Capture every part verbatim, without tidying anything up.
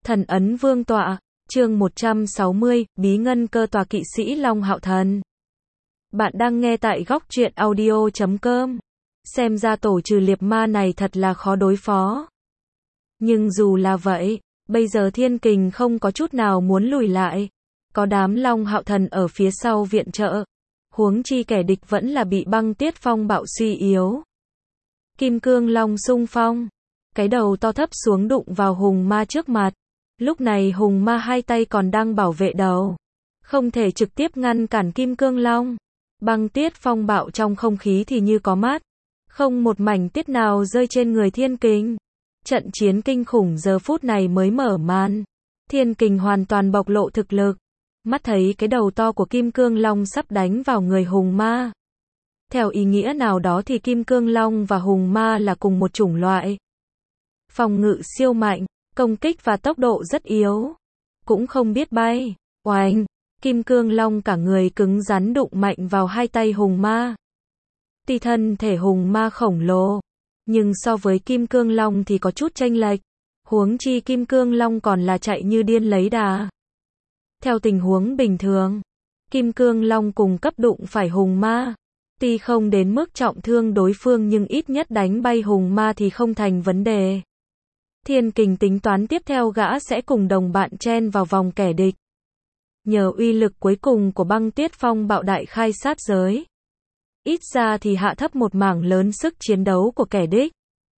Thần ấn vương tọa, chương một trăm sáu mươi, bí ngân cơ tòa kỵ sĩ Long Hạo Thần. Bạn đang nghe tại góc truyện audio chấm com. Xem ra tổ trừ liệp ma này thật là khó đối phó. Nhưng dù là vậy, bây giờ Thiên Kình không có chút nào muốn lùi lại. Có đám Long Hạo Thần ở phía sau viện trợ. Huống chi kẻ địch vẫn là bị băng tiết phong bạo suy yếu. Kim cương long xung phong. Cái đầu to thấp xuống đụng vào hùng ma trước mặt. Lúc này hùng ma hai tay còn đang bảo vệ đầu. Không thể trực tiếp ngăn cản kim cương long. Băng tiết phong bạo trong không khí thì như có mắt. Không một mảnh tiết nào rơi trên người Thiên Kình. Trận chiến kinh khủng giờ phút này mới mở màn. Thiên Kình hoàn toàn bộc lộ thực lực. Mắt thấy cái đầu to của kim cương long sắp đánh vào người hùng ma. Theo ý nghĩa nào đó thì kim cương long và hùng ma là cùng một chủng loại. Phòng ngự siêu mạnh, công kích và tốc độ rất yếu. Cũng không biết bay. Oanh! Kim cương long cả người cứng rắn đụng mạnh vào hai tay hùng ma. Tuy thân thể hùng ma khổng lồ, nhưng so với kim cương long thì có chút chênh lệch. Huống chi kim cương long còn là chạy như điên lấy đà. Theo tình huống bình thường, kim cương long cùng cấp đụng phải hùng ma. Tuy không đến mức trọng thương đối phương nhưng ít nhất đánh bay hùng ma thì không thành vấn đề. Thiên Kình tính toán tiếp theo gã sẽ cùng đồng bạn chen vào vòng kẻ địch. Nhờ uy lực cuối cùng của băng tiết phong bạo đại khai sát giới. Ít ra thì hạ thấp một mảng lớn sức chiến đấu của kẻ địch.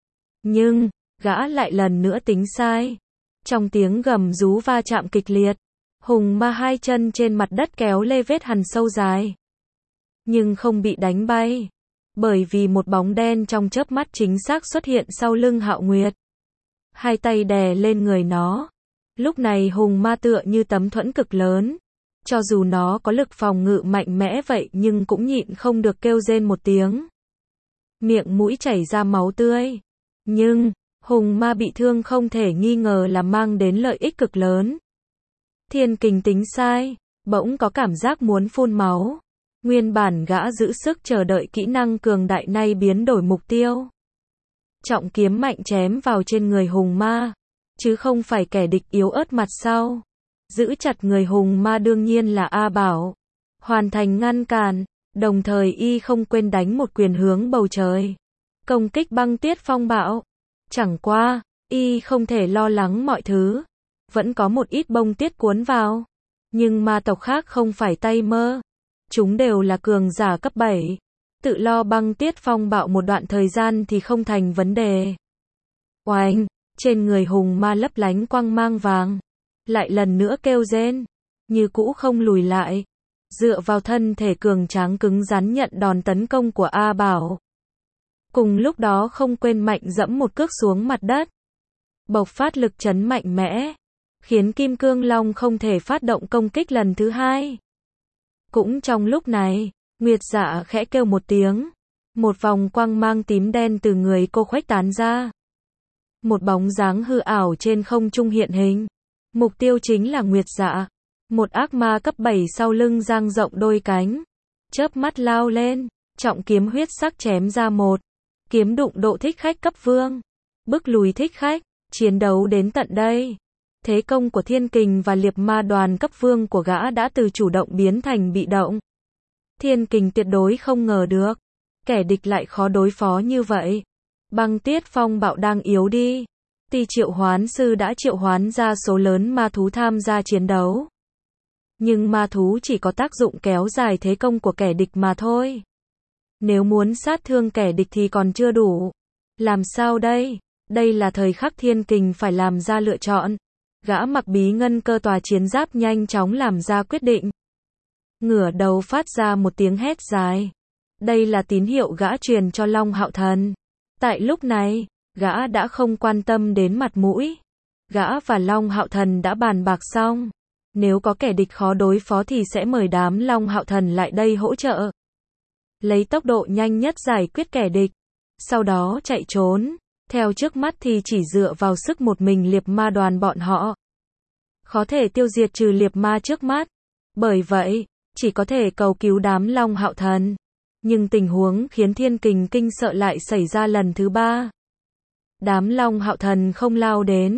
Nhưng, gã lại lần nữa tính sai. Trong tiếng gầm rú va chạm kịch liệt, hùng ma hai chân trên mặt đất kéo lê vết hằn sâu dài. Nhưng không bị đánh bay. Bởi vì một bóng đen trong chớp mắt chính xác xuất hiện sau lưng Hạo Nguyệt. Hai tay đè lên người nó. Lúc này hùng ma tựa như tấm thuẫn cực lớn. Cho dù nó có lực phòng ngự mạnh mẽ vậy nhưng cũng nhịn không được kêu rên một tiếng. Miệng mũi chảy ra máu tươi. Nhưng, hùng ma bị thương không thể nghi ngờ là mang đến lợi ích cực lớn. Thiên Kình tính sai, bỗng có cảm giác muốn phun máu. Nguyên bản gã giữ sức chờ đợi kỹ năng cường đại nay biến đổi mục tiêu. Trọng kiếm mạnh chém vào trên người hùng ma, chứ không phải kẻ địch yếu ớt mặt sau. Giữ chặt người hùng ma đương nhiên là A Bảo. Hoàn thành ngăn cản, đồng thời y không quên đánh một quyền hướng bầu trời. Công kích băng tiết phong bạo. Chẳng qua, y không thể lo lắng mọi thứ. Vẫn có một ít bông tiết cuốn vào. Nhưng ma tộc khác không phải tay mơ. Chúng đều là cường giả cấp bảy. Tự lo băng tiết phong bạo một đoạn thời gian thì không thành vấn đề. Oanh! Trên người hùng ma lấp lánh quang mang vàng. Lại lần nữa kêu rên. Như cũ không lùi lại. Dựa vào thân thể cường tráng cứng rắn nhận đòn tấn công của A Bảo. Cùng lúc đó không quên mạnh dẫm một cước xuống mặt đất. Bộc phát lực chấn mạnh mẽ. Khiến kim cương long không thể phát động công kích lần thứ hai. Cũng trong lúc này, Nguyệt Dạ khẽ kêu một tiếng. Một vòng quang mang tím đen từ người cô khuếch tán ra. Một bóng dáng hư ảo trên không trung hiện hình. Mục tiêu chính là Nguyệt Dạ. Một ác ma cấp bảy sau lưng dang rộng đôi cánh. Chớp mắt lao lên, trọng kiếm huyết sắc chém ra một. Kiếm đụng độ thích khách cấp vương. Bức lùi thích khách, chiến đấu đến tận đây. Thế công của Thiên Kình và liệp ma đoàn cấp vương của gã đã từ chủ động biến thành bị động. Thiên Kình tuyệt đối không ngờ được. Kẻ địch lại khó đối phó như vậy. Băng tiết phong bạo đang yếu đi. Tuy triệu hoán sư đã triệu hoán ra số lớn ma thú tham gia chiến đấu. Nhưng ma thú chỉ có tác dụng kéo dài thế công của kẻ địch mà thôi. Nếu muốn sát thương kẻ địch thì còn chưa đủ. Làm sao đây? Đây là thời khắc Thiên Kình phải làm ra lựa chọn. Gã mặc bí ngân cơ tòa chiến giáp nhanh chóng làm ra quyết định. Ngửa đầu phát ra một tiếng hét dài. Đây là tín hiệu gã truyền cho Long Hạo Thần. Tại lúc này, gã đã không quan tâm đến mặt mũi. Gã và Long Hạo Thần đã bàn bạc xong. Nếu có kẻ địch khó đối phó thì sẽ mời đám Long Hạo Thần lại đây hỗ trợ. Lấy tốc độ nhanh nhất giải quyết kẻ địch. Sau đó chạy trốn. Theo trước mắt thì chỉ dựa vào sức một mình liệp ma đoàn bọn họ. Khó thể tiêu diệt trừ liệp ma trước mắt. Bởi vậy, chỉ có thể cầu cứu đám Long Hạo Thần. Nhưng tình huống khiến Thiên Kình kinh sợ lại xảy ra lần thứ ba. Đám Long Hạo Thần không lao đến.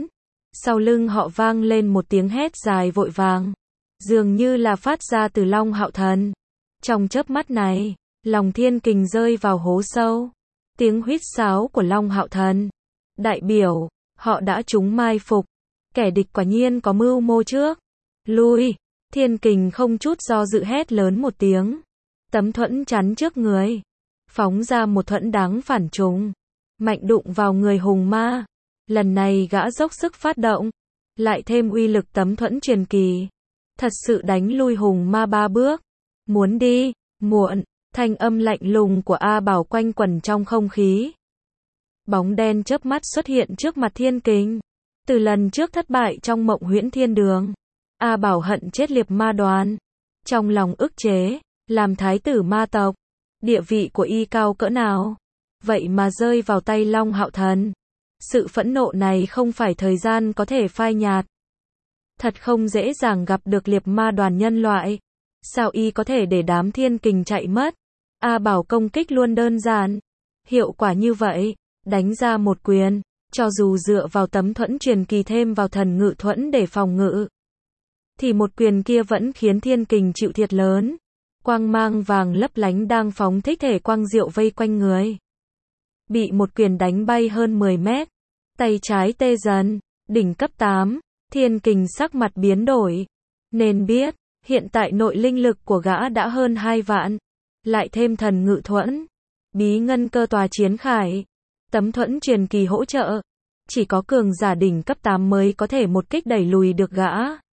Sau lưng họ vang lên một tiếng hét dài vội vàng, dường như là phát ra từ Long Hạo Thần. Trong chớp mắt này, lòng Thiên Kình rơi vào hố sâu. Tiếng huýt sáo của Long Hạo Thần đại biểu, họ đã trúng mai phục. Kẻ địch quả nhiên có mưu mô trước. Lui, Thiên Kình không chút do dự hét lớn một tiếng. Tấm thuẫn chắn trước người, phóng ra một thuẫn đáng phản trùng, mạnh đụng vào người hùng ma. Lần này gã dốc sức phát động, lại thêm uy lực tấm thuẫn truyền kỳ, thật sự đánh lui hùng ma ba bước. Muốn đi, muộn, thanh âm lạnh lùng của A Bảo quanh quẩn trong không khí. Bóng đen chớp mắt xuất hiện trước mặt Thiên Kình. Từ lần trước thất bại trong Mộng Huyễn Thiên Đường, A Bảo hận chết liệp ma đoàn. Trong lòng ức chế, làm thái tử ma tộc, địa vị của y cao cỡ nào, vậy mà rơi vào tay Long Hạo Thần. Sự phẫn nộ này không phải thời gian có thể phai nhạt. Thật không dễ dàng gặp được liệp ma đoàn nhân loại. Sao y có thể để đám Thiên Kình chạy mất? A Bảo công kích luôn đơn giản, hiệu quả như vậy, đánh ra một quyền, cho dù dựa vào tấm thuẫn truyền kỳ thêm vào thần ngự thuẫn để phòng ngự, thì một quyền kia vẫn khiến Thiên Kình chịu thiệt lớn. Quang mang vàng lấp lánh đang phóng thích thể quang diệu vây quanh người. Bị một quyền đánh bay hơn mười mét, tay trái tê dần, đỉnh cấp tám, Thiên Kình sắc mặt biến đổi. Nên biết, hiện tại nội linh lực của gã đã hơn hai vạn, lại thêm thần ngự thuẫn, bí ngân cơ tòa chiến khải, tấm thuẫn truyền kỳ hỗ trợ, chỉ có cường giả đỉnh cấp tám mới có thể một kích đẩy lùi được gã.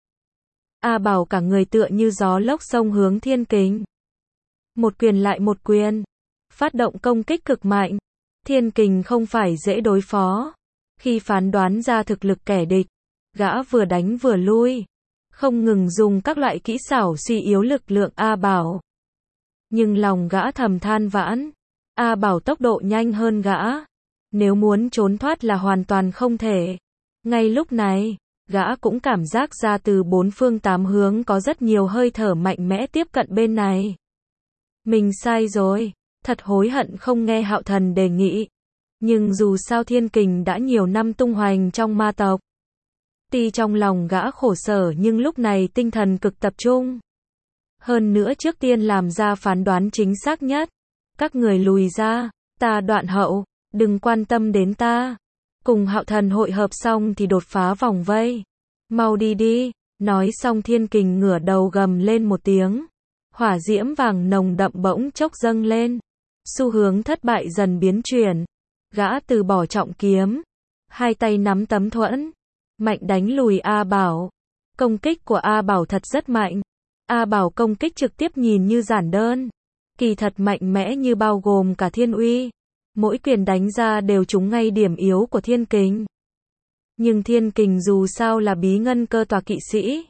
A Bảo cả người tựa như gió lốc xông hướng Thiên Kình. Một quyền lại một quyền, phát động công kích cực mạnh. Thiên Kình không phải dễ đối phó. Khi phán đoán ra thực lực kẻ địch, gã vừa đánh vừa lui, không ngừng dùng các loại kỹ xảo suy yếu lực lượng A Bảo. Nhưng lòng gã thầm than vãn, A Bảo tốc độ nhanh hơn gã, nếu muốn trốn thoát là hoàn toàn không thể. Ngay lúc này, gã cũng cảm giác ra từ bốn phương tám hướng có rất nhiều hơi thở mạnh mẽ tiếp cận bên này. Mình sai rồi, thật hối hận không nghe Hạo Thần đề nghị. Nhưng dù sao Thiên Kình đã nhiều năm tung hoành trong ma tộc. Tuy trong lòng gã khổ sở nhưng lúc này tinh thần cực tập trung. Hơn nữa trước tiên làm ra phán đoán chính xác nhất. Các người lùi ra, ta đoạn hậu, đừng quan tâm đến ta. Cùng Hạo Thần hội hợp xong thì đột phá vòng vây. Mau đi đi, nói xong Thiên Kình ngửa đầu gầm lên một tiếng. Hỏa diễm vàng nồng đậm bỗng chốc dâng lên. Xu hướng thất bại dần biến chuyển. Gã từ bỏ trọng kiếm, hai tay nắm tấm thuẫn, mạnh đánh lùi A Bảo. Công kích của A Bảo thật rất mạnh. A Bảo công kích trực tiếp nhìn như giản đơn, kỳ thật mạnh mẽ như bao gồm cả thiên uy. Mỗi quyền đánh ra đều trúng ngay điểm yếu của Thiên Kình. Nhưng Thiên Kình dù sao là bí ngân cơ tòa kỵ sĩ,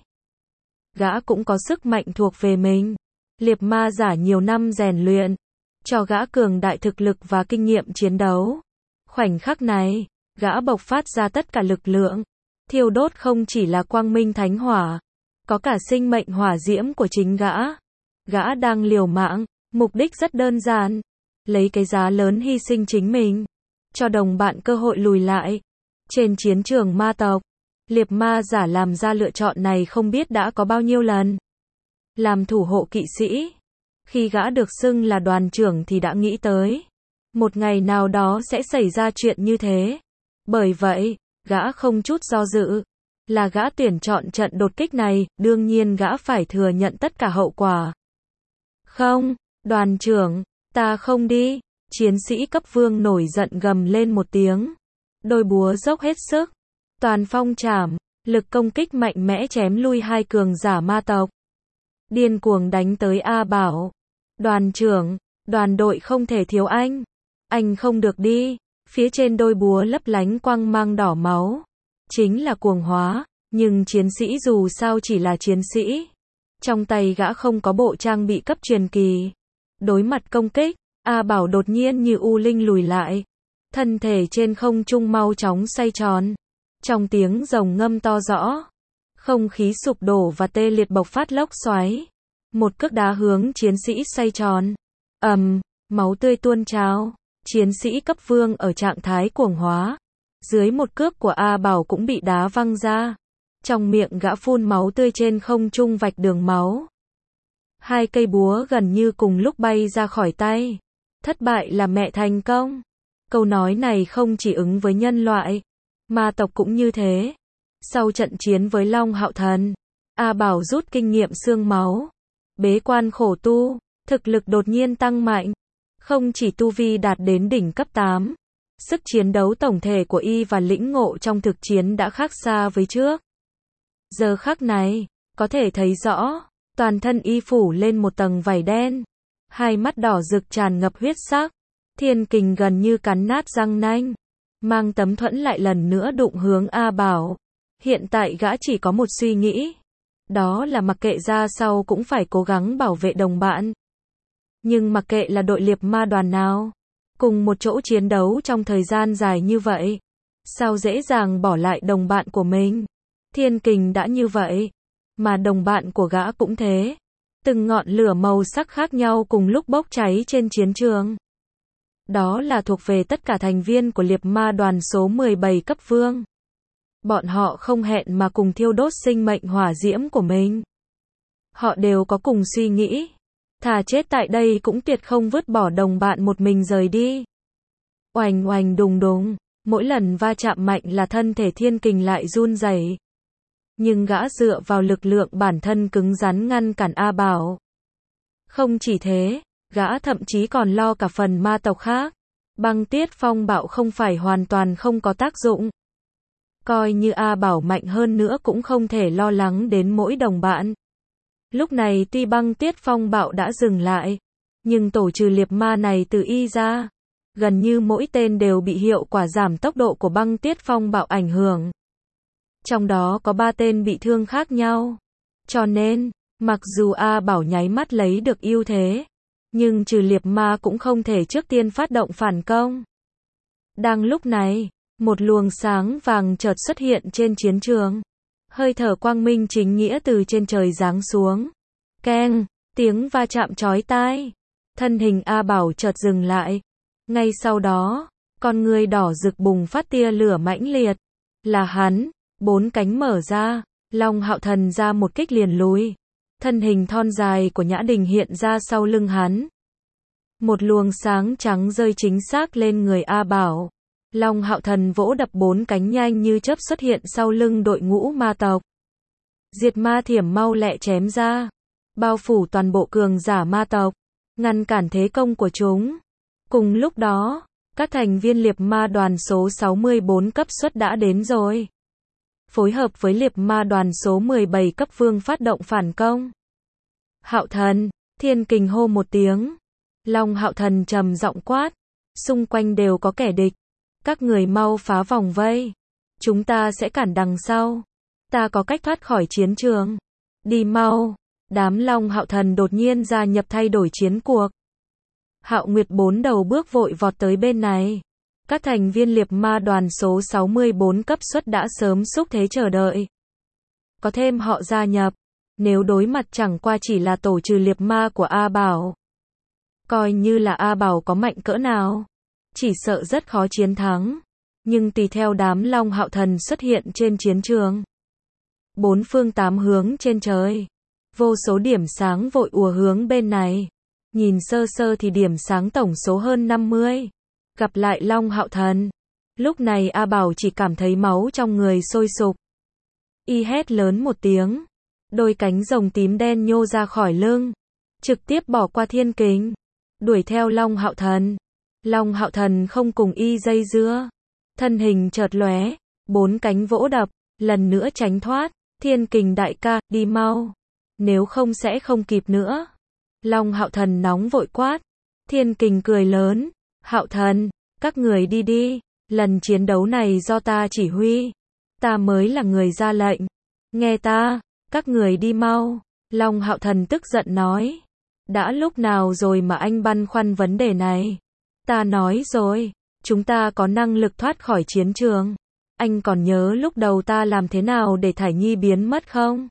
gã cũng có sức mạnh thuộc về mình. Liệp ma giả nhiều năm rèn luyện, cho gã cường đại thực lực và kinh nghiệm chiến đấu. Khoảnh khắc này, gã bộc phát ra tất cả lực lượng, thiêu đốt không chỉ là quang minh thánh hỏa, có cả sinh mệnh hỏa diễm của chính gã. Gã đang liều mạng, mục đích rất đơn giản, lấy cái giá lớn hy sinh chính mình, cho đồng bạn cơ hội lùi lại. Trên chiến trường ma tộc, liệp ma giả làm ra lựa chọn này không biết đã có bao nhiêu lần. Làm thủ hộ kỵ sĩ, khi gã được xưng là đoàn trưởng thì đã nghĩ tới một ngày nào đó sẽ xảy ra chuyện như thế. Bởi vậy, gã không chút do dự, là gã tuyển chọn trận đột kích này, đương nhiên gã phải thừa nhận tất cả hậu quả. Không, đoàn trưởng, ta không đi. Chiến sĩ cấp vương nổi giận gầm lên một tiếng. Đôi búa dốc hết sức, toàn phong trảm, lực công kích mạnh mẽ chém lui hai cường giả ma tộc. Điên cuồng đánh tới A Bảo. Đoàn trưởng, đoàn đội không thể thiếu anh. Anh không được đi. Phía trên đôi búa lấp lánh quang mang đỏ máu. Chính là cuồng hóa, nhưng chiến sĩ dù sao chỉ là chiến sĩ. Trong tay gã không có bộ trang bị cấp truyền kỳ. Đối mặt công kích, A Bảo đột nhiên như u linh lùi lại. Thân thể trên không trung mau chóng xoay tròn. Trong tiếng rồng ngâm to rõ, không khí sụp đổ và tê liệt bộc phát lốc xoáy. Một cước đá hướng chiến sĩ xoay tròn. Ầm, máu tươi tuôn trào. Chiến sĩ cấp vương ở trạng thái cuồng hóa, Dưới một cước của A Bảo cũng bị đá văng ra. Trong miệng gã phun máu tươi trên không trung vạch đường máu. Hai cây búa gần như cùng lúc bay ra khỏi tay. Thất bại là mẹ thành công. Câu nói này không chỉ ứng với nhân loại, ma tộc cũng như thế. Sau trận chiến với Long Hạo Thần, A Bảo rút kinh nghiệm xương máu. Bế quan khổ tu, thực lực đột nhiên tăng mạnh. Không chỉ tu vi đạt đến đỉnh cấp tám, sức chiến đấu tổng thể của y và lĩnh ngộ trong thực chiến đã khác xa với trước. Giờ khắc này, có thể thấy rõ, toàn thân y phủ lên một tầng vảy đen. Hai mắt đỏ rực tràn ngập huyết sắc. Thiên kình gần như cắn nát răng nanh. Mang tấm thuẫn lại lần nữa đụng hướng A Bảo. Hiện tại gã chỉ có một suy nghĩ. Đó là mặc kệ ra sau cũng phải cố gắng bảo vệ đồng bạn. Nhưng mặc kệ là đội liệp ma đoàn nào, cùng một chỗ chiến đấu trong thời gian dài như vậy, sao dễ dàng bỏ lại đồng bạn của mình. Thiên kình đã như vậy, mà đồng bạn của gã cũng thế. Từng ngọn lửa màu sắc khác nhau cùng lúc bốc cháy trên chiến trường. Đó là thuộc về tất cả thành viên của liệp ma đoàn số mười bảy cấp vương. Bọn họ không hẹn mà cùng thiêu đốt sinh mệnh hỏa diễm của mình. Họ đều có cùng suy nghĩ. Thà chết tại đây cũng tuyệt không vứt bỏ đồng bạn một mình rời đi. Oành oành đùng đùng, mỗi lần va chạm mạnh là thân thể thiên kình lại run rẩy. Nhưng gã dựa vào lực lượng bản thân cứng rắn ngăn cản A Bảo. Không chỉ thế, gã thậm chí còn lo cả phần ma tộc khác. Băng tiết phong bạo không phải hoàn toàn không có tác dụng. Coi như A Bảo mạnh hơn nữa cũng không thể lo lắng đến mỗi đồng bạn. Lúc này tuy băng tiết phong bạo đã dừng lại, nhưng tổ trừ liệp ma này từ y ra, gần như mỗi tên đều bị hiệu quả giảm tốc độ của băng tiết phong bạo ảnh hưởng. Trong đó có ba tên bị thương khác nhau. Cho nên, mặc dù A Bảo nháy mắt lấy được ưu thế, nhưng trừ liệp ma cũng không thể trước tiên phát động phản công. Đang lúc này, một luồng sáng vàng chợt xuất hiện trên chiến trường. Hơi thở quang minh chính nghĩa từ trên trời giáng xuống. Keng, tiếng va chạm chói tai. Thân hình A Bảo chợt dừng lại. Ngay sau đó, con người đỏ rực bùng phát tia lửa mãnh liệt. Là hắn, bốn cánh mở ra, Long Hạo Thần ra một kích liền lùi. Thân hình thon dài của Nhã Đình hiện ra sau lưng hắn. Một luồng sáng trắng rơi chính xác lên người A Bảo. Long Hạo Thần vỗ đập bốn cánh nhanh như chớp xuất hiện sau lưng đội ngũ ma tộc. Diệt ma thiểm mau lẹ chém ra, bao phủ toàn bộ cường giả ma tộc, ngăn cản thế công của chúng. Cùng lúc đó, các thành viên liệp ma đoàn số sáu mươi bốn cấp suất đã đến rồi. Phối hợp với liệp ma đoàn số mười bảy cấp vương phát động phản công. Hạo Thần, Thiên kình hô một tiếng. Long Hạo Thần trầm giọng quát, xung quanh đều có kẻ địch. Các người mau phá vòng vây. Chúng ta sẽ cản đằng sau. Ta có cách thoát khỏi chiến trường. Đi mau. Đám Long Hạo Thần đột nhiên gia nhập thay đổi chiến cuộc. Hạo Nguyệt bốn đầu bước vội vọt tới bên này. Các thành viên liệp ma đoàn số sáu mươi bốn cấp suất đã sớm xúc thế chờ đợi. Có thêm họ gia nhập. Nếu đối mặt chẳng qua chỉ là tổ trừ liệp ma của A Bảo. Coi như là A Bảo có mạnh cỡ nào, chỉ sợ rất khó chiến thắng. Nhưng tùy theo đám Long Hạo Thần xuất hiện trên chiến trường. Bốn phương tám hướng trên trời. Vô số điểm sáng vội ùa hướng bên này. Nhìn sơ sơ thì điểm sáng tổng số hơn năm mươi. Gặp lại Long Hạo Thần. Lúc này A Bảo chỉ cảm thấy máu trong người sôi sục. Y hét lớn một tiếng. Đôi cánh rồng tím đen nhô ra khỏi lưng. Trực tiếp bỏ qua thiên kình. Đuổi theo Long Hạo Thần. Long Hạo Thần không cùng y dây dưa. Thân hình chợt lóe. Bốn cánh vỗ đập. Lần nữa tránh thoát. Thiên kình đại ca, đi mau. Nếu không sẽ không kịp nữa. Long Hạo Thần nóng vội quát. Thiên kình cười lớn. Hạo Thần, các người đi đi. Lần chiến đấu này do ta chỉ huy. Ta mới là người ra lệnh. Nghe ta, các người đi mau. Long Hạo Thần tức giận nói. Đã lúc nào rồi mà anh băn khoăn vấn đề này? Ta nói rồi, chúng ta có năng lực thoát khỏi chiến trường. Anh còn nhớ lúc đầu ta làm thế nào để Thải Nhi biến mất không?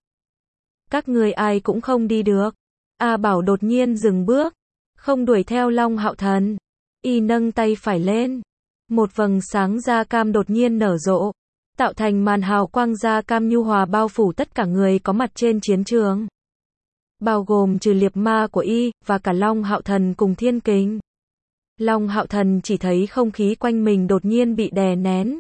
Các người ai cũng không đi được. A Bảo đột nhiên dừng bước, không đuổi theo Long Hạo Thần. Y nâng tay phải lên, Một vầng sáng da cam đột nhiên nở rộ, tạo thành màn hào quang da cam nhu hòa bao phủ tất cả người có mặt trên chiến trường. Bao gồm trừ liệp ma của y, và cả Long Hạo Thần cùng Thiên Kình. Long Hạo Thần chỉ thấy không khí quanh mình đột nhiên bị đè nén.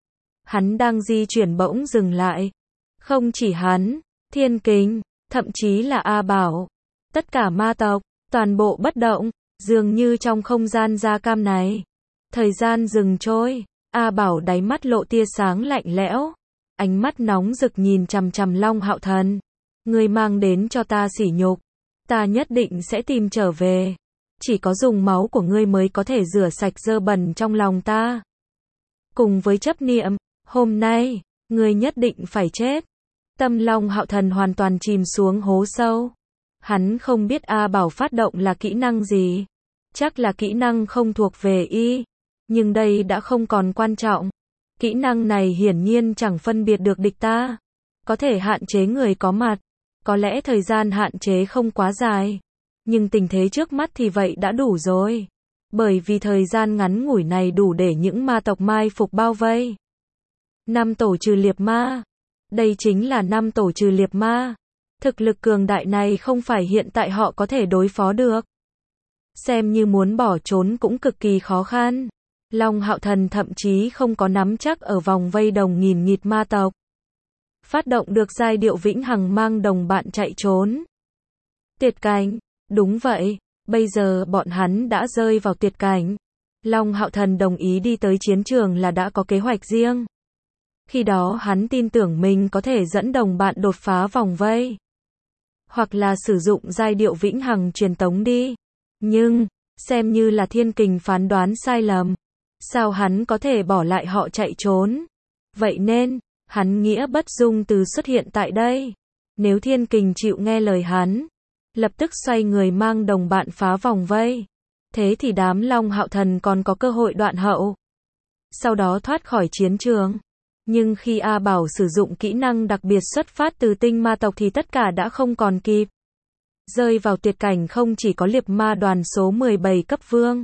Hắn đang di chuyển bỗng dừng lại. Không chỉ hắn, Thiên Kình, thậm chí là A Bảo. Tất cả ma tộc, toàn bộ bất động, dường như trong không gian da cam này. Thời gian dừng trôi, A Bảo đáy mắt lộ tia sáng lạnh lẽo. Ánh mắt nóng rực nhìn chằm chằm Long Hạo Thần. Ngươi mang đến cho ta sỉ nhục. Ta nhất định sẽ tìm trở về. Chỉ có dùng máu của ngươi mới có thể rửa sạch dơ bẩn trong lòng ta. Cùng với chấp niệm, hôm nay, ngươi nhất định phải chết. Tâm Long Hạo Thần hoàn toàn chìm xuống hố sâu. Hắn không biết A Bảo phát động là kỹ năng gì. Chắc là kỹ năng không thuộc về y. Nhưng đây đã không còn quan trọng. Kỹ năng này hiển nhiên chẳng phân biệt được địch ta. Có thể hạn chế người có mặt. Có lẽ thời gian hạn chế không quá dài. Nhưng tình thế trước mắt thì vậy đã đủ rồi. Bởi vì thời gian ngắn ngủi này đủ để những ma tộc mai phục bao vây. Năm tổ trừ liệp ma. Đây chính là năm tổ trừ liệp ma. Thực lực cường đại này không phải hiện tại họ có thể đối phó được. Xem như muốn bỏ trốn cũng cực kỳ khó khăn. Long Hạo Thần thậm chí không có nắm chắc ở vòng vây đồng nghìn nghịt ma tộc. Phát động được giai điệu vĩnh hằng mang đồng bạn chạy trốn. Tuyệt cảnh, đúng vậy, bây giờ bọn hắn đã rơi vào tuyệt cảnh. Long Hạo Thần đồng ý đi tới chiến trường là đã có kế hoạch riêng. Khi đó hắn tin tưởng mình có thể dẫn đồng bạn đột phá vòng vây. Hoặc là sử dụng giai điệu vĩnh hằng truyền tống đi. Nhưng, xem như là Thiên Kình phán đoán sai lầm. Sao hắn có thể bỏ lại họ chạy trốn? Vậy nên, hắn nghĩa bất dung từ xuất hiện tại đây. Nếu Thiên Kình chịu nghe lời hắn, lập tức xoay người mang đồng bạn phá vòng vây. Thế thì đám Long Hạo Thần còn có cơ hội đoạn hậu. Sau đó thoát khỏi chiến trường. Nhưng khi A Bảo sử dụng kỹ năng đặc biệt xuất phát từ tinh ma tộc thì tất cả đã không còn kịp. Rơi vào tuyệt cảnh không chỉ có liệp ma đoàn số mười bảy cấp vương.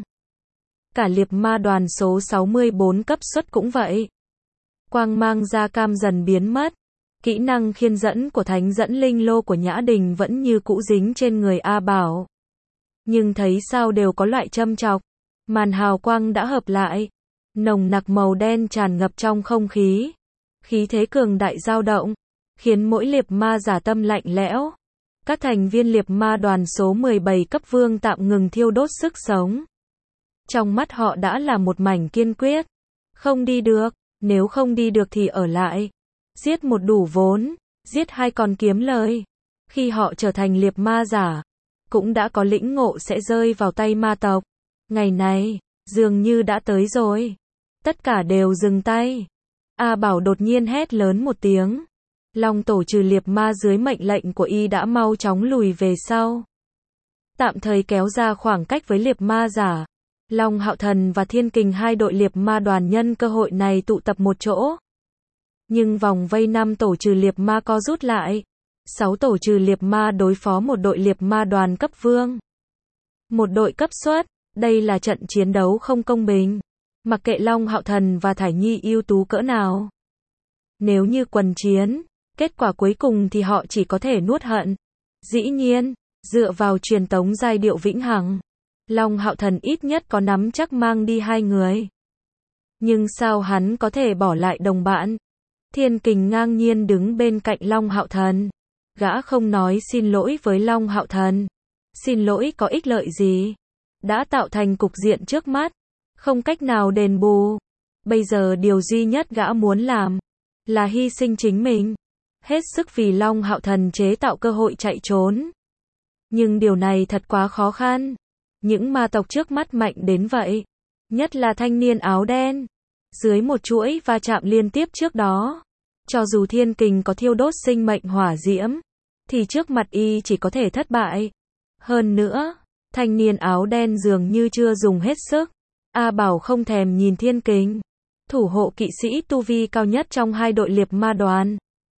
Cả liệp ma đoàn số sáu mươi bốn cấp xuất cũng vậy. Quang mang da cam dần biến mất. Kỹ năng khiên dẫn của thánh dẫn linh lô của Nhã Đình vẫn như cũ dính trên người A Bảo. Nhưng thấy sao đều có loại châm chọc. Màn hào quang đã hợp lại. Nồng nặc màu đen tràn ngập trong không khí. Khí thế cường đại dao động. Khiến mỗi liệp ma giả tâm lạnh lẽo. Các thành viên liệp ma đoàn số mười bảy cấp vương tạm ngừng thiêu đốt sức sống. Trong mắt họ đã là một mảnh kiên quyết. Không đi được, nếu không đi được thì ở lại. Giết một đủ vốn, giết hai còn kiếm lời. Khi họ trở thành liệp ma giả, cũng đã có lĩnh ngộ sẽ rơi vào tay ma tộc. Ngày này, dường như đã tới rồi. Tất cả đều dừng tay. A Bảo đột nhiên hét lớn một tiếng. Long tổ trừ liệp ma dưới mệnh lệnh của y đã mau chóng lùi về sau. Tạm thời kéo ra khoảng cách với liệp ma giả. Long Hạo Thần và Thiên Kình hai đội liệp ma đoàn nhân cơ hội này tụ tập một chỗ. Nhưng vòng vây năm tổ trừ liệp ma co rút lại. Sáu tổ trừ liệp ma đối phó một đội liệp ma đoàn cấp vương. Một đội cấp xuất, đây là trận chiến đấu không công bình. Mặc kệ Long Hạo Thần và Thải Nhi ưu tú cỡ nào. Nếu như quần chiến, kết quả cuối cùng thì họ chỉ có thể nuốt hận. Dĩ nhiên, dựa vào truyền tống giai điệu vĩnh hằng, Long Hạo Thần ít nhất có nắm chắc mang đi hai người. Nhưng sao hắn có thể bỏ lại đồng bạn? Thiên Kình ngang nhiên đứng bên cạnh Long Hạo Thần. Gã không nói xin lỗi với Long Hạo Thần. Xin lỗi có ích lợi gì? Đã tạo thành cục diện trước mắt. Không cách nào đền bù. Bây giờ điều duy nhất gã muốn làm là hy sinh chính mình. Hết sức vì Long Hạo Thần chế tạo cơ hội chạy trốn. Nhưng điều này thật quá khó khăn. Những ma tộc trước mắt mạnh đến vậy. Nhất là thanh niên áo đen. Dưới một chuỗi va chạm liên tiếp trước đó. Cho dù Thiên Kình có thiêu đốt sinh mệnh hỏa diễm. Thì trước mặt y chỉ có thể thất bại. Hơn nữa, thanh niên áo đen dường như chưa dùng hết sức. A Bảo không thèm nhìn Thiên Kình. Thủ hộ kỵ sĩ tu vi cao nhất trong hai đội liệp ma đoàn.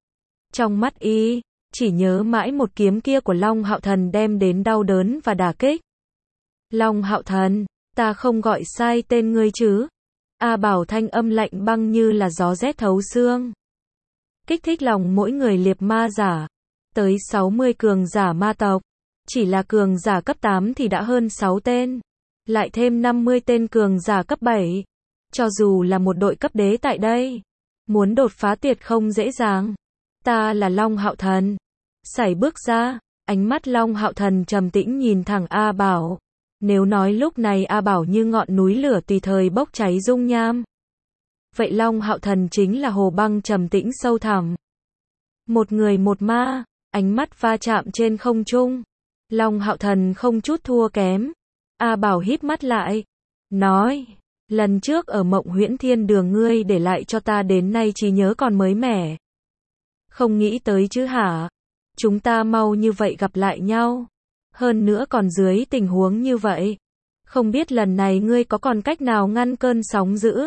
Trong mắt y, chỉ nhớ mãi một kiếm kia của Long Hạo Thần đem đến đau đớn và đả kích. Long Hạo Thần, ta không gọi sai tên ngươi chứ? A Bảo thanh âm lạnh băng như là gió rét thấu xương. Kích thích lòng mỗi người liệp ma giả. Tới sáu mươi cường giả ma tộc. Chỉ là cường giả cấp tám thì đã hơn sáu tên. Lại thêm năm mươi tên cường giả cấp bảy. Cho dù là một đội cấp đế tại đây, muốn đột phá tuyệt không dễ dàng. Ta là Long Hạo Thần. Sải bước ra, ánh mắt Long Hạo Thần trầm tĩnh nhìn thẳng A Bảo. Nếu nói lúc này A Bảo như ngọn núi lửa tùy thời bốc cháy dung nham, vậy Long Hạo Thần chính là hồ băng trầm tĩnh sâu thẳm. Một người một ma, ánh mắt va chạm trên không trung. Long Hạo Thần không chút thua kém. A Bảo híp mắt lại, nói, lần trước ở Mộng Huyễn Thiên Đường ngươi để lại cho ta đến nay trí nhớ còn mới mẻ. Không nghĩ tới chứ hả? Chúng ta mau như vậy gặp lại nhau. Hơn nữa còn dưới tình huống như vậy. Không biết lần này ngươi có còn cách nào ngăn cơn sóng dữ?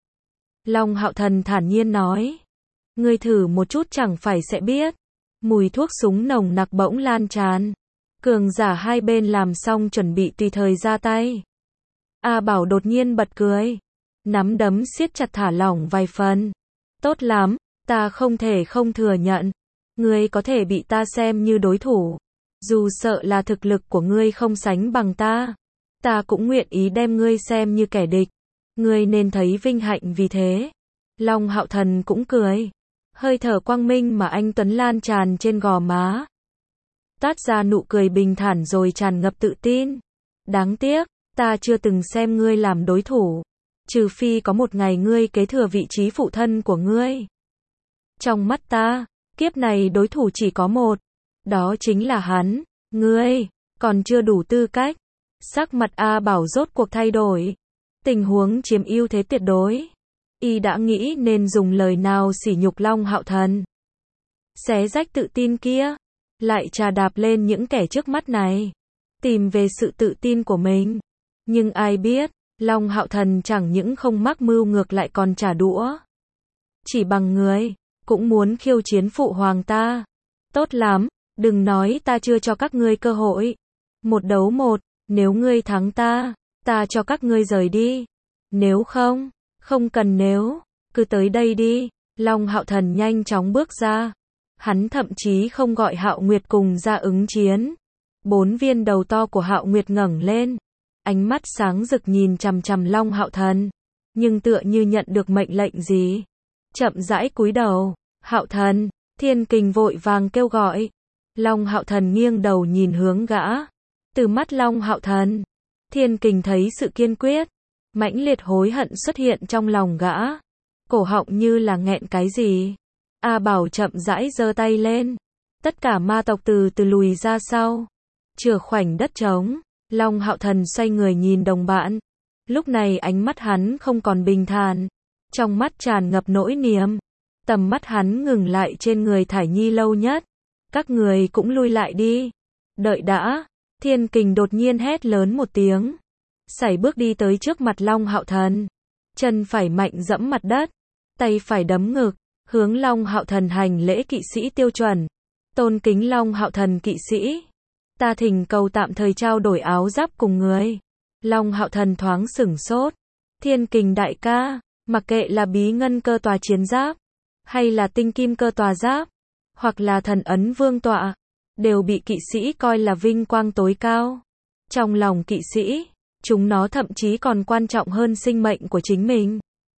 Long Hạo Thần thản nhiên nói. Ngươi thử một chút chẳng phải sẽ biết. Mùi thuốc súng nồng nặc bỗng lan tràn. Cường giả hai bên làm xong chuẩn bị tùy thời ra tay. A Bảo đột nhiên bật cười. Nắm đấm siết chặt thả lỏng vài phần. Tốt lắm, ta không thể không thừa nhận. Ngươi có thể bị ta xem như đối thủ. Dù sợ là thực lực của ngươi không sánh bằng ta. Ta cũng nguyện ý đem ngươi xem như kẻ địch. Ngươi nên thấy vinh hạnh vì thế. Long Hạo Thần cũng cười. Hơi thở quang minh mà anh Tuấn lan tràn trên gò má. Toát ra nụ cười bình thản rồi tràn ngập tự tin. Đáng tiếc, ta chưa từng xem ngươi làm đối thủ. Trừ phi có một ngày ngươi kế thừa vị trí phụ thân của ngươi. Trong mắt ta, kiếp này đối thủ chỉ có một. Đó chính là hắn. Ngươi, còn chưa đủ tư cách. Sắc mặt A Bảo rốt cuộc thay đổi. Tình huống chiếm ưu thế tuyệt đối. Y đã nghĩ nên dùng lời nào sỉ nhục Long Hạo Thần. Xé rách tự tin kia. Lại trà đạp lên những kẻ trước mắt này. Tìm về sự tự tin của mình. Nhưng ai biết, Long Hạo Thần chẳng những không mắc mưu ngược lại còn trả đũa. Chỉ bằng người, cũng muốn khiêu chiến phụ hoàng ta. Tốt lắm, đừng nói ta chưa cho các ngươi cơ hội. Một đấu một, nếu ngươi thắng ta, ta cho các ngươi rời đi. Nếu không, không cần nếu, cứ tới đây đi. Long Hạo Thần nhanh chóng bước ra. Hắn thậm chí không gọi Hạo Nguyệt cùng ra ứng chiến. Bốn viên đầu to của Hạo Nguyệt ngẩng lên. Ánh mắt sáng rực nhìn chằm chằm Long Hạo Thần. Nhưng tựa như nhận được mệnh lệnh gì. Chậm rãi cúi đầu. Hạo Thần, Thiên Kình vội vàng kêu gọi. Long Hạo Thần nghiêng đầu nhìn hướng gã. Từ mắt Long Hạo Thần, Thiên Kình thấy sự kiên quyết, mãnh liệt hối hận xuất hiện trong lòng gã. Cổ họng như là nghẹn cái gì. A Bảo chậm rãi giơ tay lên. Tất cả ma tộc từ từ lùi ra sau. Chừa khoảnh đất trống. Long Hạo Thần xoay người nhìn đồng bạn. Lúc này ánh mắt hắn không còn bình thản. Trong mắt tràn ngập nỗi niềm. Tầm mắt hắn ngừng lại trên người Thải Nhi lâu nhất. Các người cũng lui lại đi. Đợi đã. Thiên Kình đột nhiên hét lớn một tiếng. Sải bước đi tới trước mặt Long Hạo Thần. Chân phải mạnh dẫm mặt đất. Tay phải đấm ngực. Hướng Long Hạo Thần hành lễ kỵ sĩ tiêu chuẩn. Tôn kính Long Hạo Thần kỵ sĩ. Ta thỉnh cầu tạm thời trao đổi áo giáp cùng người. Long Hạo Thần thoáng sửng sốt. Thiên Kình đại ca, mặc kệ là bí ngân cơ tòa chiến giáp, hay là tinh kim cơ tòa giáp, hoặc là thần ấn vương tọa, đều bị kỵ sĩ coi là vinh quang tối cao. Trong lòng kỵ sĩ, chúng nó thậm chí còn quan trọng hơn sinh mệnh của chính mình.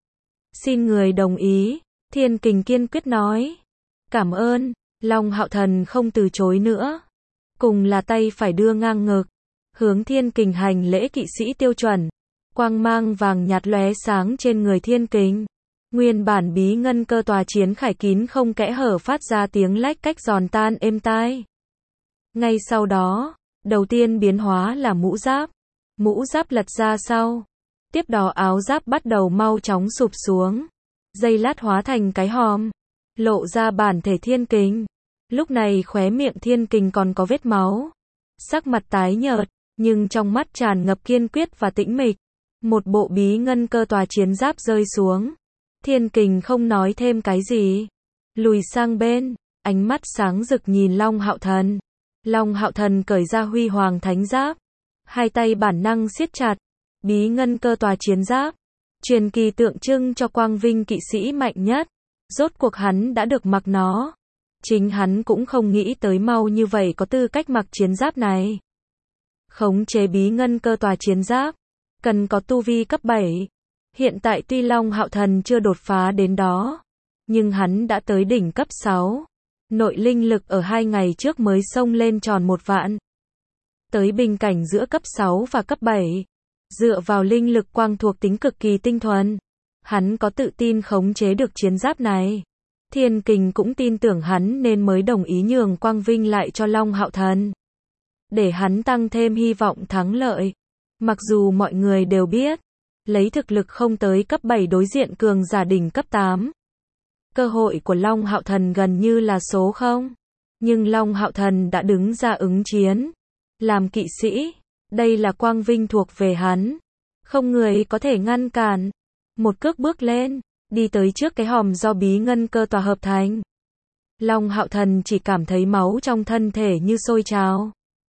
Xin người đồng ý, Thiên Kình kiên quyết nói. Cảm ơn, Long Hạo Thần không từ chối nữa. Cùng là tay phải đưa ngang ngực, hướng Thiên Kình hành lễ kỵ sĩ tiêu chuẩn. Quang mang vàng nhạt lóe sáng trên người Thiên Kình. Nguyên bản bí ngân cơ tòa chiến khải kín không kẽ hở phát ra tiếng lách cách giòn tan êm tai. Ngay sau đó, đầu tiên biến hóa là mũ giáp. Mũ giáp lật ra sau. Tiếp đó áo giáp bắt đầu mau chóng sụp xuống. Giây lát hóa thành cái hòm. Lộ ra bản thể Thiên Kình. Lúc này khóe miệng Thiên Kình còn có vết máu. Sắc mặt tái nhợt, nhưng trong mắt tràn ngập kiên quyết và tĩnh mịch. Một bộ bí ngân cơ tòa chiến giáp rơi xuống. Thiên Kình không nói thêm cái gì. Lùi sang bên, ánh mắt sáng rực nhìn Long Hạo Thần. Long Hạo Thần cởi ra huy hoàng thánh giáp. Hai tay bản năng siết chặt. Bí ngân cơ tòa chiến giáp. Truyền kỳ tượng trưng cho quang vinh kỵ sĩ mạnh nhất. Rốt cuộc hắn đã được mặc nó. Chính hắn cũng không nghĩ tới mau như vậy có tư cách mặc chiến giáp này. Khống chế bí ngân cơ tòa chiến giáp. Cần có tu vi cấp bảy. Hiện tại tuy Long Hạo Thần chưa đột phá đến đó. Nhưng hắn đã tới đỉnh cấp sáu. Nội linh lực ở hai ngày trước mới xông lên tròn một vạn. Tới bình cảnh giữa cấp sáu và cấp bảy. Dựa vào linh lực quang thuộc tính cực kỳ tinh thuần. Hắn có tự tin khống chế được chiến giáp này. Thiên Kình cũng tin tưởng hắn nên mới đồng ý nhường quang vinh lại cho Long Hạo Thần. Để hắn tăng thêm hy vọng thắng lợi. Mặc dù mọi người đều biết, lấy thực lực không tới cấp bảy đối diện cường giả đỉnh cấp tám. Cơ hội của Long Hạo Thần gần như là số không. Nhưng Long Hạo Thần đã đứng ra ứng chiến. Làm kỵ sĩ, đây là quang vinh thuộc về hắn. Không người có thể ngăn cản. Một cước bước lên, đi tới trước cái hòm do bí ngân cơ tòa hợp thành. Long Hạo Thần chỉ cảm thấy máu trong thân thể như sôi trào.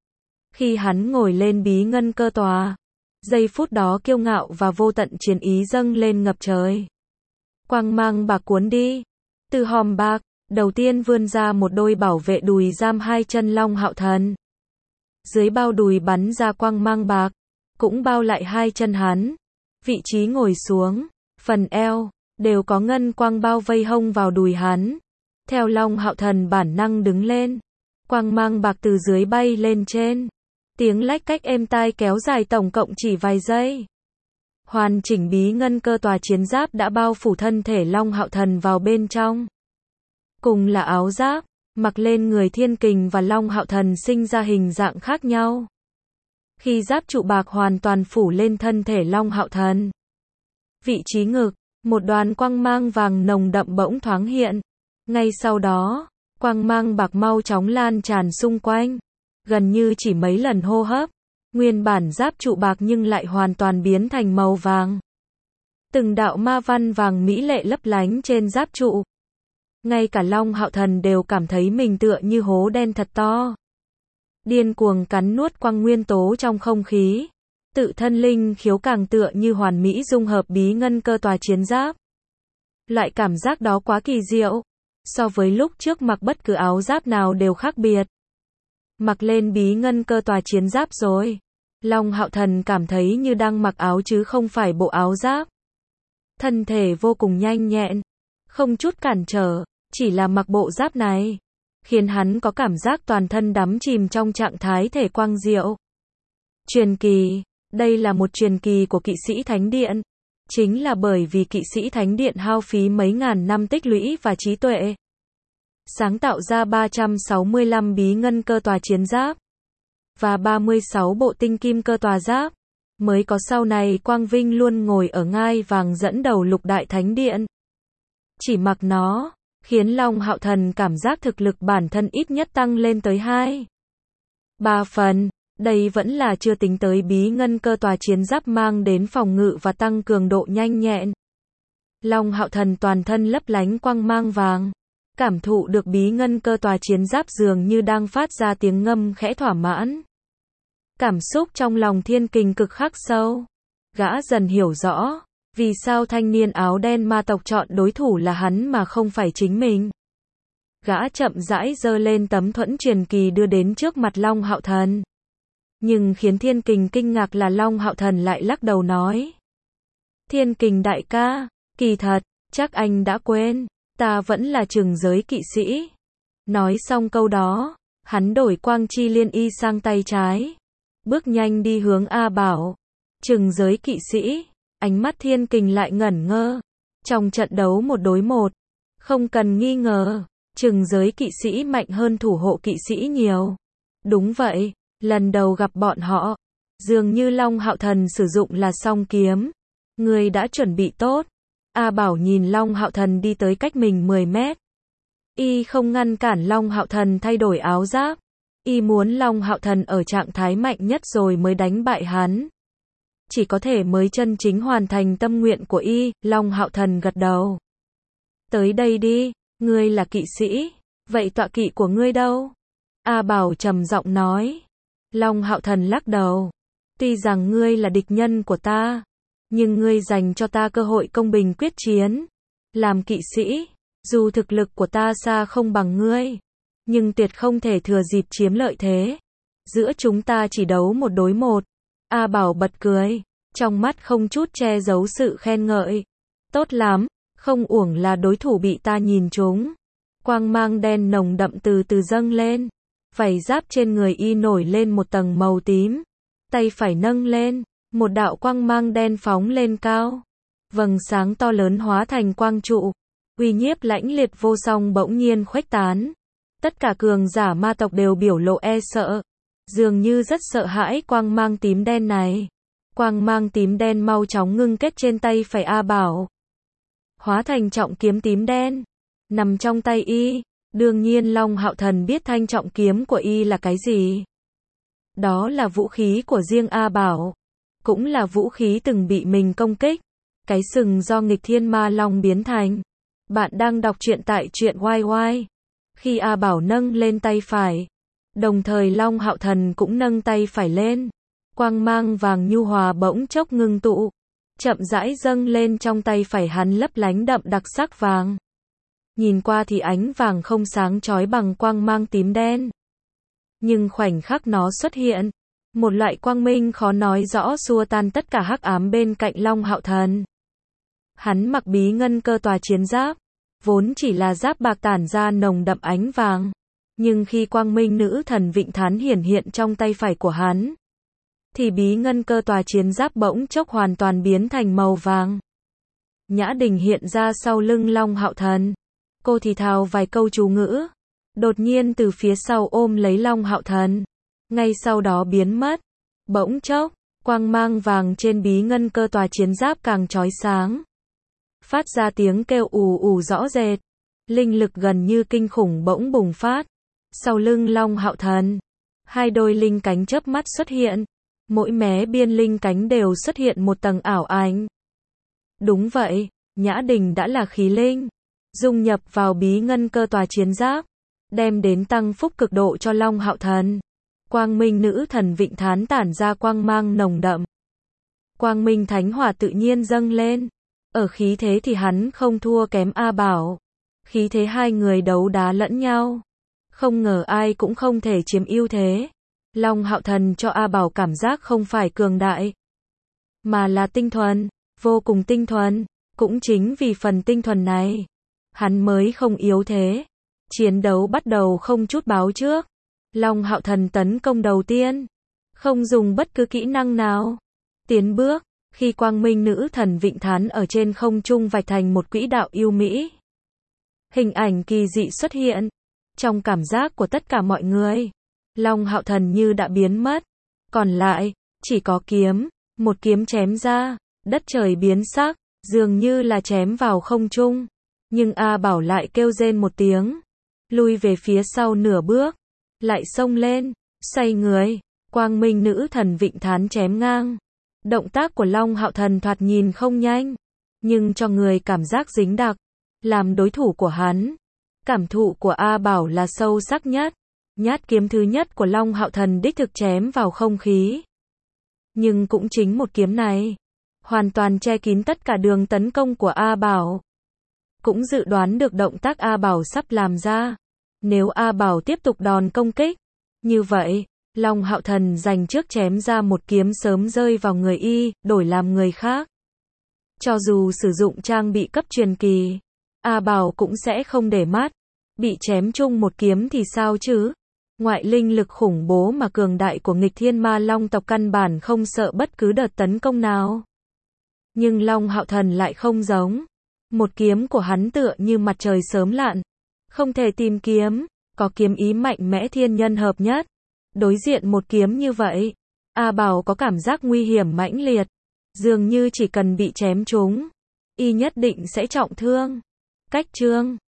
Khi hắn ngồi lên bí ngân cơ tòa, giây phút đó kiêu ngạo và vô tận chiến ý dâng lên ngập trời. Quang mang bạc cuốn đi. Từ hòm bạc, đầu tiên vươn ra một đôi bảo vệ đùi giam hai chân Long Hạo Thần. Dưới bao đùi bắn ra quang mang bạc, cũng bao lại hai chân hắn. Vị trí ngồi xuống, phần eo, đều có ngân quang bao vây hông vào đùi hắn. Theo Long Hạo Thần bản năng đứng lên, quang mang bạc từ dưới bay lên trên. Tiếng lách cách êm tai kéo dài tổng cộng chỉ vài giây. Hoàn chỉnh bí ngân cơ tòa chiến giáp đã bao phủ thân thể Long Hạo Thần vào bên trong. Cùng là áo giáp, mặc lên người Thiên Kình và Long Hạo Thần sinh ra hình dạng khác nhau. Khi giáp trụ bạc hoàn toàn phủ lên thân thể Long Hạo Thần, vị trí ngực, một đoàn quang mang vàng nồng đậm bỗng thoáng hiện. Ngay sau đó, quang mang bạc mau chóng lan tràn xung quanh. Gần như chỉ mấy lần hô hấp, nguyên bản giáp trụ bạc nhưng lại hoàn toàn biến thành màu vàng. Từng đạo ma văn vàng mỹ lệ lấp lánh trên giáp trụ. Ngay cả Long Hạo Thần đều cảm thấy mình tựa như hố đen thật to. Điên cuồng cắn nuốt quang nguyên tố trong không khí. Tự thân linh khiếu càng tựa như hoàn mỹ dung hợp bí ngân cơ tòa chiến giáp. Loại cảm giác đó quá kỳ diệu. So với lúc trước mặc bất cứ áo giáp nào đều khác biệt. Mặc lên bí ngân cơ tòa chiến giáp rồi. Long Hạo Thần cảm thấy như đang mặc áo chứ không phải bộ áo giáp. Thân thể vô cùng nhanh nhẹn. Không chút cản trở. Chỉ là mặc bộ giáp này. Khiến hắn có cảm giác toàn thân đắm chìm trong trạng thái thể quang diệu. Truyền kỳ. Đây là một truyền kỳ của kỵ sĩ Thánh Điện. Chính là bởi vì kỵ sĩ Thánh Điện hao phí mấy ngàn năm tích lũy và trí tuệ. Sáng tạo ra ba trăm sáu mươi lăm bí ngân cơ tòa chiến giáp. Và ba mươi sáu bộ tinh kim cơ tòa giáp. Mới có sau này Quang Vinh luôn ngồi ở ngai vàng dẫn đầu lục đại thánh điện. Chỉ mặc nó, khiến Long Hạo Thần cảm giác thực lực bản thân ít nhất tăng lên tới hai ba phần. Đây vẫn là chưa tính tới bí ngân cơ tòa chiến giáp mang đến phòng ngự và tăng cường độ nhanh nhẹn. Long Hạo Thần toàn thân lấp lánh quang mang vàng. Cảm thụ được bí ngân cơ tòa chiến giáp dường như đang phát ra tiếng ngâm khẽ thỏa mãn. Cảm xúc trong lòng Thiên Kình cực khắc sâu. Gã dần hiểu rõ, vì sao thanh niên áo đen ma tộc chọn đối thủ là hắn mà không phải chính mình. Gã chậm rãi giơ lên tấm thuẫn truyền kỳ đưa đến trước mặt Long Hạo Thần. Nhưng khiến Thiên Kình kinh ngạc là Long Hạo Thần lại lắc đầu nói. Thiên Kình đại ca, kỳ thật, chắc anh đã quên, ta vẫn là trừng giới kỵ sĩ. Nói xong câu đó, hắn đổi quang chi liên y sang tay trái. Bước nhanh đi hướng A Bảo. Trừng giới kỵ sĩ, ánh mắt Thiên Kình lại ngẩn ngơ. Trong trận đấu một đối một, không cần nghi ngờ, trừng giới kỵ sĩ mạnh hơn thủ hộ kỵ sĩ nhiều. Đúng vậy, lần đầu gặp bọn họ, dường như Long Hạo Thần sử dụng là song kiếm. Người đã chuẩn bị tốt. A Bảo nhìn Long Hạo Thần đi tới cách mình mười mét. Y không ngăn cản Long Hạo Thần thay đổi áo giáp. Y muốn Long Hạo Thần ở trạng thái mạnh nhất rồi mới đánh bại hắn. Chỉ có thể mới chân chính hoàn thành tâm nguyện của Y. Long Hạo Thần gật đầu. Tới đây đi, ngươi là kỵ sĩ, vậy tọa kỵ của ngươi đâu? A Bảo trầm giọng nói. Long Hạo Thần lắc đầu. Tuy rằng ngươi là địch nhân của ta, nhưng ngươi dành cho ta cơ hội công bình quyết chiến. Làm kỵ sĩ, dù thực lực của ta xa không bằng ngươi, nhưng tuyệt không thể thừa dịp chiếm lợi thế. Giữa chúng ta chỉ đấu một đối một. A Bảo bật cười, trong mắt không chút che giấu sự khen ngợi. Tốt lắm, không uổng là đối thủ bị ta nhìn trúng. Quang mang đen nồng đậm từ từ dâng lên. Vảy giáp trên người y nổi lên một tầng màu tím. Tay phải nâng lên, một đạo quang mang đen phóng lên cao. Vầng sáng to lớn hóa thành quang trụ. Uy nhiếp lãnh liệt vô song bỗng nhiên khuếch tán. Tất cả cường giả ma tộc đều biểu lộ e sợ. Dường như rất sợ hãi quang mang tím đen này. Quang mang tím đen mau chóng ngưng kết trên tay phải A Bảo. Hóa thành trọng kiếm tím đen. Nằm trong tay y. Đương nhiên Long Hạo Thần biết thanh trọng kiếm của y là cái gì. Đó là vũ khí của riêng A Bảo. Cũng là vũ khí từng bị mình công kích. Cái sừng do nghịch thiên ma long biến thành. Bạn đang đọc truyện tại truyện Y Y. Khi A Bảo nâng lên tay phải, đồng thời Long Hạo Thần cũng nâng tay phải lên. Quang mang vàng nhu hòa bỗng chốc ngưng tụ. Chậm rãi dâng lên trong tay phải hắn lấp lánh đậm đặc sắc vàng. Nhìn qua thì ánh vàng không sáng chói bằng quang mang tím đen. Nhưng khoảnh khắc nó xuất hiện, một loại quang minh khó nói rõ xua tan tất cả hắc ám bên cạnh Long Hạo Thần. Hắn mặc bí ngân cơ tòa chiến giáp, vốn chỉ là giáp bạc tản ra nồng đậm ánh vàng. Nhưng khi quang minh nữ thần Vịnh Thán hiển hiện trong tay phải của hắn, thì bí ngân cơ tòa chiến giáp bỗng chốc hoàn toàn biến thành màu vàng. Nhã Đình hiện ra sau lưng Long Hạo Thần. Cô thì thào vài câu chú ngữ. Đột nhiên từ phía sau ôm lấy Long Hạo Thần. Ngay sau đó biến mất. Bỗng chốc, quang mang vàng trên bí ngân cơ tòa chiến giáp càng chói sáng. Phát ra tiếng kêu ù ù rõ rệt. Linh lực gần như kinh khủng bỗng bùng phát. Sau lưng Long Hạo Thần, hai đôi linh cánh chớp mắt xuất hiện. Mỗi mé biên linh cánh đều xuất hiện một tầng ảo ảnh. Đúng vậy, Nhã Đình đã là khí linh, dung nhập vào bí ngân cơ tòa chiến giáp, đem đến tăng phúc cực độ cho Long Hạo Thần. Quang minh nữ thần Vịnh Thán tản ra quang mang nồng đậm. Quang minh thánh hỏa tự nhiên dâng lên. Ở khí thế thì hắn không thua kém A Bảo. Khí thế hai người đấu đá lẫn nhau. Không ngờ ai cũng không thể chiếm ưu thế. Long Hạo Thần cho A Bảo cảm giác không phải cường đại, mà là tinh thuần, vô cùng tinh thuần. Cũng chính vì phần tinh thuần này, hắn mới không yếu thế. Chiến đấu bắt đầu không chút báo trước. Long Hạo Thần tấn công đầu tiên, không dùng bất cứ kỹ năng nào. Tiến bước, khi quang minh nữ thần Vịnh Thán ở trên không trung vạch thành một quỹ đạo yêu mỹ. Hình ảnh kỳ dị xuất hiện. Trong cảm giác của tất cả mọi người, Long Hạo Thần như đã biến mất. Còn lại, chỉ có kiếm. Một kiếm chém ra, đất trời biến sắc, dường như là chém vào không trung. Nhưng A Bảo lại kêu rên một tiếng, lui về phía sau nửa bước, lại xông lên, xoay người, quang minh nữ thần Vịnh Thán chém ngang. Động tác của Long Hạo Thần thoạt nhìn không nhanh, nhưng cho người cảm giác dính đặc. Làm đối thủ của hắn, cảm thụ của A Bảo là sâu sắc nhất. Nhát kiếm thứ nhất của Long Hạo Thần đích thực chém vào không khí. Nhưng cũng chính một kiếm này, hoàn toàn che kín tất cả đường tấn công của A Bảo. Cũng dự đoán được động tác A Bảo sắp làm ra. Nếu A Bảo tiếp tục đòn công kích, như vậy, Long Hạo Thần giành trước chém ra một kiếm sớm rơi vào người y, đổi làm người khác. Cho dù sử dụng trang bị cấp truyền kỳ, A Bảo cũng sẽ không để mắt. Bị chém chung một kiếm thì sao chứ? Ngoại linh lực khủng bố mà cường đại của nghịch thiên ma long tộc căn bản không sợ bất cứ đợt tấn công nào. Nhưng Long Hạo Thần lại không giống. Một kiếm của hắn tựa như mặt trời sớm lặn. Không thể tìm kiếm, có kiếm ý mạnh mẽ thiên nhân hợp nhất. Đối diện một kiếm như vậy, A Bảo có cảm giác nguy hiểm mãnh liệt. Dường như chỉ cần bị chém trúng, y nhất định sẽ trọng thương. Cách chương